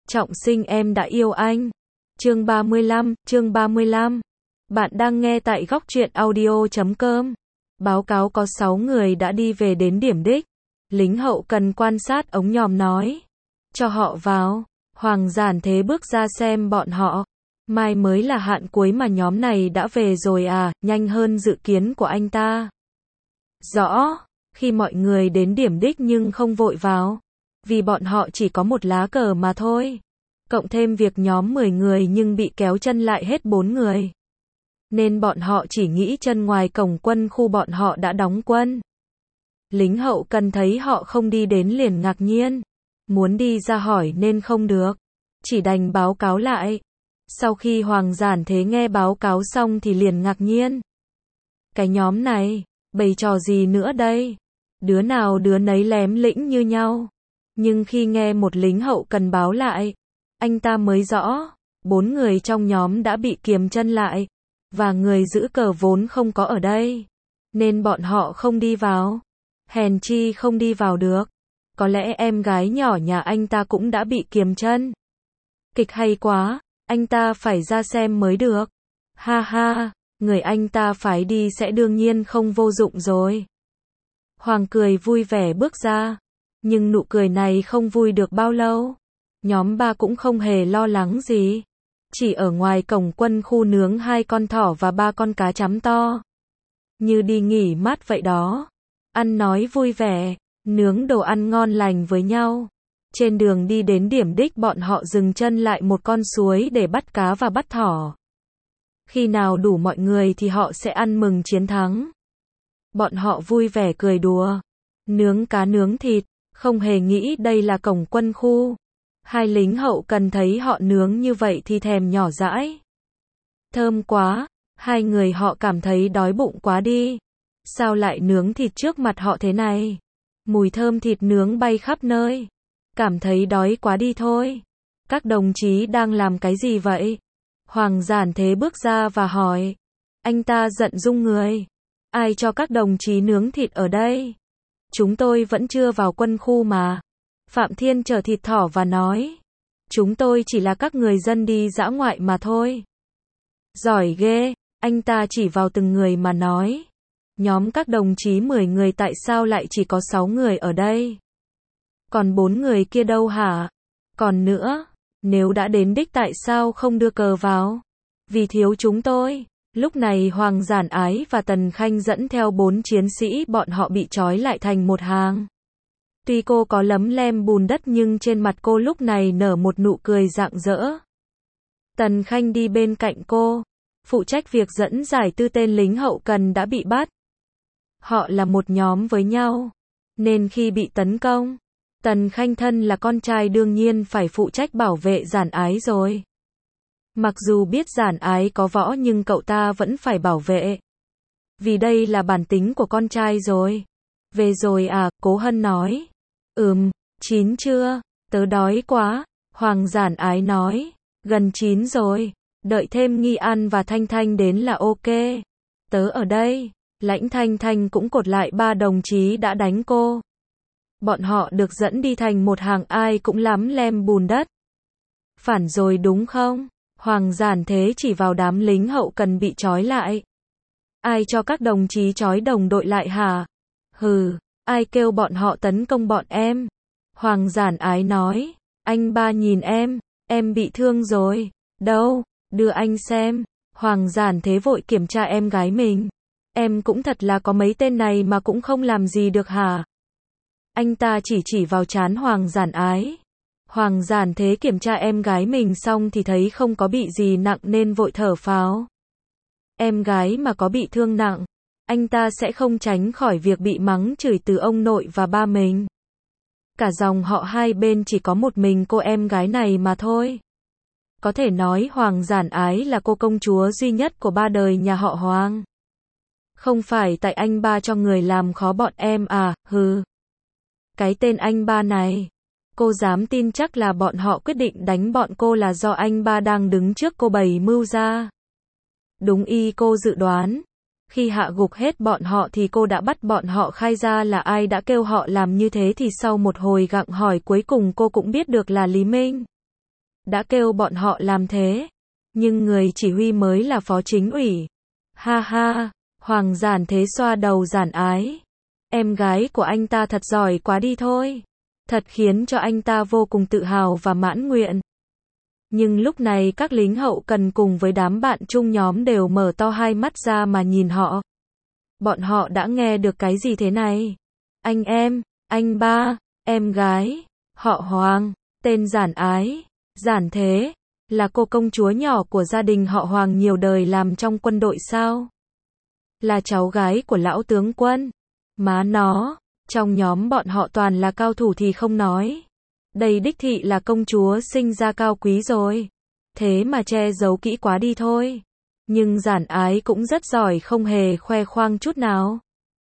Trọng sinh em đã yêu anh. Chương 35. Bạn đang nghe tại góc truyện audio.com. Báo cáo có 6 người đã đi về đến điểm đích. Lính hậu cần quan sát ống nhòm nói. Cho họ vào. Hoàng Giản Thế bước ra xem bọn họ. Mai mới là hạn cuối mà nhóm này đã về rồi à, nhanh hơn dự kiến của anh ta. Rõ. Khi mọi người đến điểm đích nhưng không vội vào. Vì bọn họ chỉ có một lá cờ mà thôi. Cộng thêm việc nhóm 10 người nhưng bị kéo chân lại hết 4 người. Nên bọn họ chỉ nghĩ chân ngoài cổng quân khu bọn họ đã đóng quân. Lính hậu cần thấy họ không đi đến liền ngạc nhiên. Muốn đi ra hỏi nên không được. Chỉ đành báo cáo lại. Sau khi Hoàng Giản Thế nghe báo cáo xong thì liền ngạc nhiên. Cái nhóm này, bày trò gì nữa đây? Đứa nào đứa nấy lém lĩnh như nhau. Nhưng khi nghe một lính hậu cần báo lại, anh ta mới rõ, 4 người trong nhóm đã bị kiềm chân lại, và người giữ cờ vốn không có ở đây, nên bọn họ không đi vào. Hèn chi không đi vào được. Có lẽ em gái nhỏ nhà anh ta cũng đã bị kiềm chân. Kịch hay quá, anh ta phải ra xem mới được. Ha ha, người anh ta phải đi sẽ đương nhiên không vô dụng rồi. Hoàng cười vui vẻ bước ra. Nhưng nụ cười này không vui được bao lâu. Nhóm 3 cũng không hề lo lắng gì. Chỉ ở ngoài cổng quân khu nướng 2 con thỏ và 3 con cá chấm to. Như đi nghỉ mát vậy đó. Ăn nói vui vẻ, nướng đồ ăn ngon lành với nhau. Trên đường đi đến điểm đích bọn họ dừng chân lại một con suối để bắt cá và bắt thỏ. Khi nào đủ mọi người thì họ sẽ ăn mừng chiến thắng. Bọn họ vui vẻ cười đùa. Nướng cá nướng thịt. Không hề nghĩ đây là cổng quân khu. Hai lính hậu cần thấy họ nướng như vậy thì thèm nhỏ dãi. Thơm quá, hai người họ cảm thấy đói bụng quá đi. Sao lại nướng thịt trước mặt họ thế này? Mùi thơm thịt nướng bay khắp nơi. Cảm thấy đói quá đi thôi. Các đồng chí đang làm cái gì vậy? Hoàng Giản Thế bước ra và hỏi. Anh ta giận rung người. Ai cho các đồng chí nướng thịt ở đây? Chúng tôi vẫn chưa vào quân khu mà. Phạm Thiên chở thịt thỏ và nói. Chúng tôi chỉ là các người dân đi dã ngoại mà thôi. Giỏi ghê, anh ta chỉ vào từng người mà nói. Nhóm các đồng chí 10 người tại sao lại chỉ có 6 người ở đây? Còn 4 người kia đâu hả? Còn nữa, nếu đã đến đích tại sao không đưa cờ vào? Vì thiếu chúng tôi. Lúc này Hoàng Giản Ái và Tần Khanh dẫn theo 4 chiến sĩ bọn họ bị trói lại thành một hàng. Tuy cô có lấm lem bùn đất nhưng trên mặt cô lúc này nở một nụ cười rạng rỡ. Tần Khanh đi bên cạnh cô, phụ trách việc dẫn giải 4 tên lính hậu cần đã bị bắt. Họ là một nhóm với nhau, nên khi bị tấn công, Tần Khanh thân là con trai đương nhiên phải phụ trách bảo vệ Giản Ái rồi. Mặc dù biết Giản Ái có võ nhưng cậu ta vẫn phải bảo vệ. Vì đây là bản tính của con trai rồi. Về rồi à, Cố Hân nói. Chín chưa? Tớ đói quá. Hoàng Giản Ái nói. Gần chín rồi. Đợi thêm Nghi An và Thanh Thanh đến là ok. Tớ ở đây. Lãnh Thanh Thanh cũng cột lại 3 đồng chí đã đánh cô. Bọn họ được dẫn đi thành một hàng ai cũng lắm lem bùn đất. Phản rồi đúng không? Hoàng Giản Thế chỉ vào đám lính hậu cần bị trói lại. Ai cho các đồng chí trói đồng đội lại hả? Hừ, ai kêu bọn họ tấn công bọn em? Hoàng Giản Ái nói, anh ba nhìn em bị thương rồi. Đâu, đưa anh xem. Hoàng Giản Thế vội kiểm tra em gái mình. Em cũng thật là có mấy tên này mà cũng không làm gì được hả? Anh ta chỉ vào trán Hoàng Giản Ái. Hoàng Giản Thế kiểm tra em gái mình xong thì thấy không có bị gì nặng nên vội thở phào. Em gái mà có bị thương nặng, anh ta sẽ không tránh khỏi việc bị mắng chửi từ ông nội và ba mình. Cả dòng họ hai bên chỉ có một mình cô em gái này mà thôi. Có thể nói Hoàng Giản Ái là cô công chúa duy nhất của 3 đời nhà họ Hoàng. Không phải tại anh ba cho người làm khó bọn em à, hừ. Cái tên anh ba này. Cô dám tin chắc là bọn họ quyết định đánh bọn cô là do anh ba đang đứng trước cô bày mưu ra. Đúng y cô dự đoán. Khi hạ gục hết bọn họ thì cô đã bắt bọn họ khai ra là ai đã kêu họ làm như thế thì sau một hồi gặng hỏi cuối cùng cô cũng biết được là Lý Minh. đã kêu bọn họ làm thế. Nhưng người chỉ huy mới là phó chính ủy. Ha ha, Hoàng Giản Thế xoa đầu Giản Ái. Em gái của anh ta thật giỏi quá đi thôi. Thật khiến cho anh ta vô cùng tự hào và mãn nguyện. Nhưng lúc này các lính hậu cần cùng với đám bạn chung nhóm đều mở to hai mắt ra mà nhìn họ. Bọn họ đã nghe được cái gì thế này? Anh em, anh ba, em gái, họ Hoàng, tên Giản Ái, Giản Thế, là cô công chúa nhỏ của gia đình họ Hoàng nhiều đời làm trong quân đội sao? Là cháu gái của lão tướng quân. Má nó, trong nhóm bọn họ toàn là cao thủ thì không nói. Đây đích thị là công chúa sinh ra cao quý rồi. Thế mà che giấu kỹ quá đi thôi. Nhưng Giản Ái cũng rất giỏi không hề khoe khoang chút nào.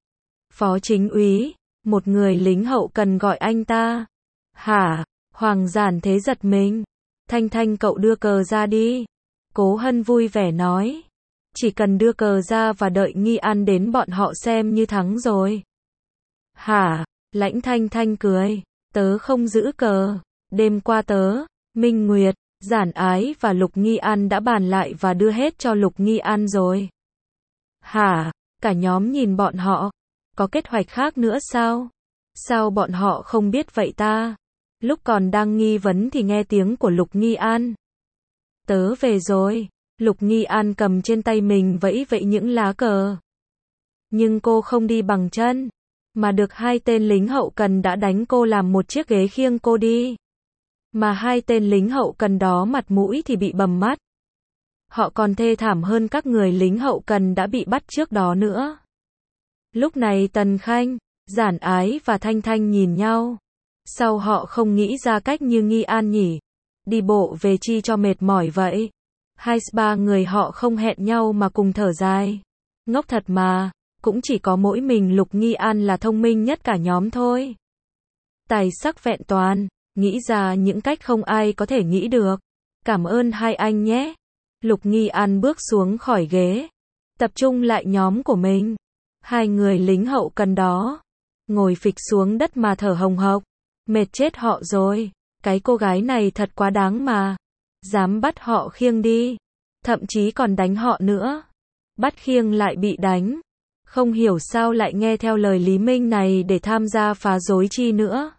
Phó chính úy, một người lính hậu cần gọi anh ta. Hả? Hoàng Giản Thế giật mình. Thanh Thanh cậu đưa cờ ra đi. Cố Hân vui vẻ nói. Chỉ cần đưa cờ ra và đợi Nghi An đến bọn họ xem như thắng rồi. Hả? Lãnh Thanh Thanh cười. Tớ không giữ cờ. Đêm qua tớ, Minh Nguyệt, Giản Ái và Lục Nghi An đã bàn lại và đưa hết cho Lục Nghi An rồi. Hả? Cả nhóm nhìn bọn họ. Có kế hoạch khác nữa sao? Sao bọn họ không biết vậy ta? Lúc còn đang nghi vấn thì nghe tiếng của Lục Nghi An. Tớ về rồi. Lục Nghi An cầm trên tay mình vẫy vẫy những lá cờ. Nhưng cô không đi bằng chân, mà được hai tên lính hậu cần đã đánh cô làm một chiếc ghế khiêng cô đi. Mà hai tên lính hậu cần đó mặt mũi thì bị bầm mắt. Họ còn thê thảm hơn các người lính hậu cần đã bị bắt trước đó nữa. Lúc này Tần Khanh, Giản Ái và Thanh Thanh nhìn nhau. Sao họ không nghĩ ra cách như Nghi An nhỉ? Đi bộ về chi cho mệt mỏi vậy? Ba người họ không hẹn nhau mà cùng thở dài. Ngốc thật mà, cũng chỉ có mỗi mình Lục Nghi An là thông minh nhất cả nhóm thôi. Tài sắc vẹn toàn, nghĩ ra những cách không ai có thể nghĩ được. Cảm ơn hai anh nhé. Lục Nghi An bước xuống khỏi ghế, tập trung lại nhóm của mình. Hai người lính hậu cần đó, ngồi phịch xuống đất mà thở hồng hộc. Mệt chết họ rồi, cái cô gái này thật quá đáng mà. Dám bắt họ khiêng đi, thậm chí còn đánh họ nữa. Bắt khiêng lại bị đánh. Không hiểu sao lại nghe theo lời Lý Minh này để tham gia phá rối chi nữa.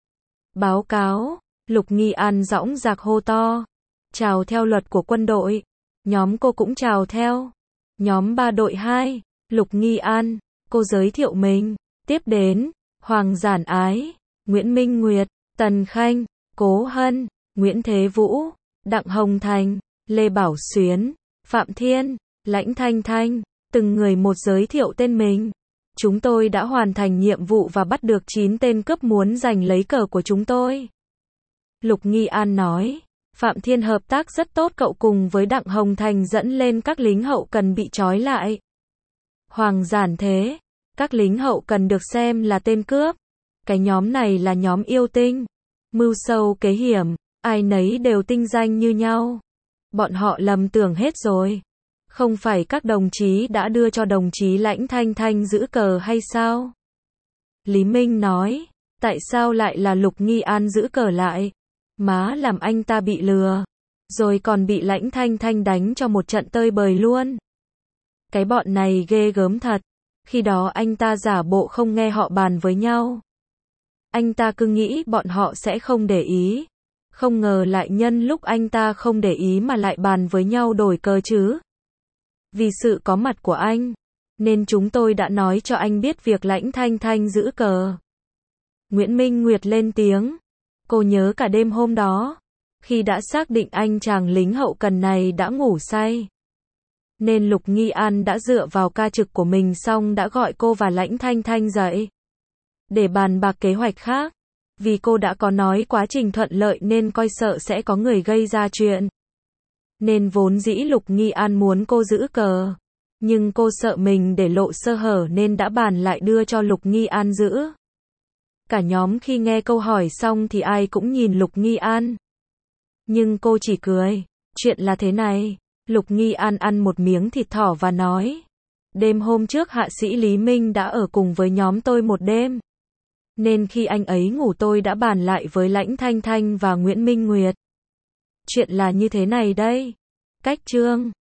Báo cáo, Lục Nghi An dõng dạc hô to. Chào theo luật của quân đội. Nhóm cô cũng chào theo. Nhóm 3 đội 2, Lục Nghi An, cô giới thiệu mình. Tiếp đến, Hoàng Giản Ái, Nguyễn Minh Nguyệt, Tần Khanh, Cố Hân, Nguyễn Thế Vũ, Đặng Hồng Thành, Lê Bảo Xuyến, Phạm Thiên, Lãnh Thanh Thanh, từng người một giới thiệu tên mình. Chúng tôi đã hoàn thành nhiệm vụ và bắt được 9 tên cướp muốn giành lấy cờ của chúng tôi. Lục Nghi An nói, Phạm Thiên hợp tác rất tốt, cậu cùng với Đặng Hồng Thành dẫn lên các lính hậu cần bị trói lại. Hoàng Giản Thế, các lính hậu cần được xem là tên cướp. Cái nhóm này là nhóm yêu tinh, mưu sâu kế hiểm, ai nấy đều tinh danh như nhau. Bọn họ lầm tưởng hết rồi. Không phải các đồng chí đã đưa cho đồng chí Lãnh Thanh Thanh giữ cờ hay sao? Lý Minh nói, tại sao lại là Lục Nghi An giữ cờ lại? Má làm anh ta bị lừa, rồi còn bị Lãnh Thanh Thanh đánh cho một trận tơi bời luôn. Cái bọn này ghê gớm thật. Khi đó anh ta giả bộ không nghe họ bàn với nhau. Anh ta cứ nghĩ bọn họ sẽ không để ý. Không ngờ lại nhân lúc anh ta không để ý mà lại bàn với nhau đổi cờ chứ. Vì sự có mặt của anh, nên chúng tôi đã nói cho anh biết việc Lãnh Thanh Thanh giữ cờ. Nguyễn Minh Nguyệt lên tiếng. Cô nhớ cả đêm hôm đó, khi đã xác định anh chàng lính hậu cần này đã ngủ say, nên Lục Nghi An đã dựa vào ca trực của mình xong đã gọi cô và Lãnh Thanh Thanh dậy để bàn bạc kế hoạch khác. Vì cô đã có nói quá trình thuận lợi nên coi sợ sẽ có người gây ra chuyện. Nên vốn dĩ Lục Nghi An muốn cô giữ cờ, nhưng cô sợ mình để lộ sơ hở nên đã bàn lại đưa cho Lục Nghi An giữ. Cả nhóm khi nghe câu hỏi xong thì ai cũng nhìn Lục Nghi An. Nhưng cô chỉ cười. Chuyện là thế này. Lục Nghi An ăn một miếng thịt thỏ và nói. Đêm hôm trước hạ sĩ Lý Minh đã ở cùng với nhóm tôi một đêm. Nên khi anh ấy ngủ tôi đã bàn lại với Lãnh Thanh Thanh và Nguyễn Minh Nguyệt. Chuyện là như thế này đây. Cách chương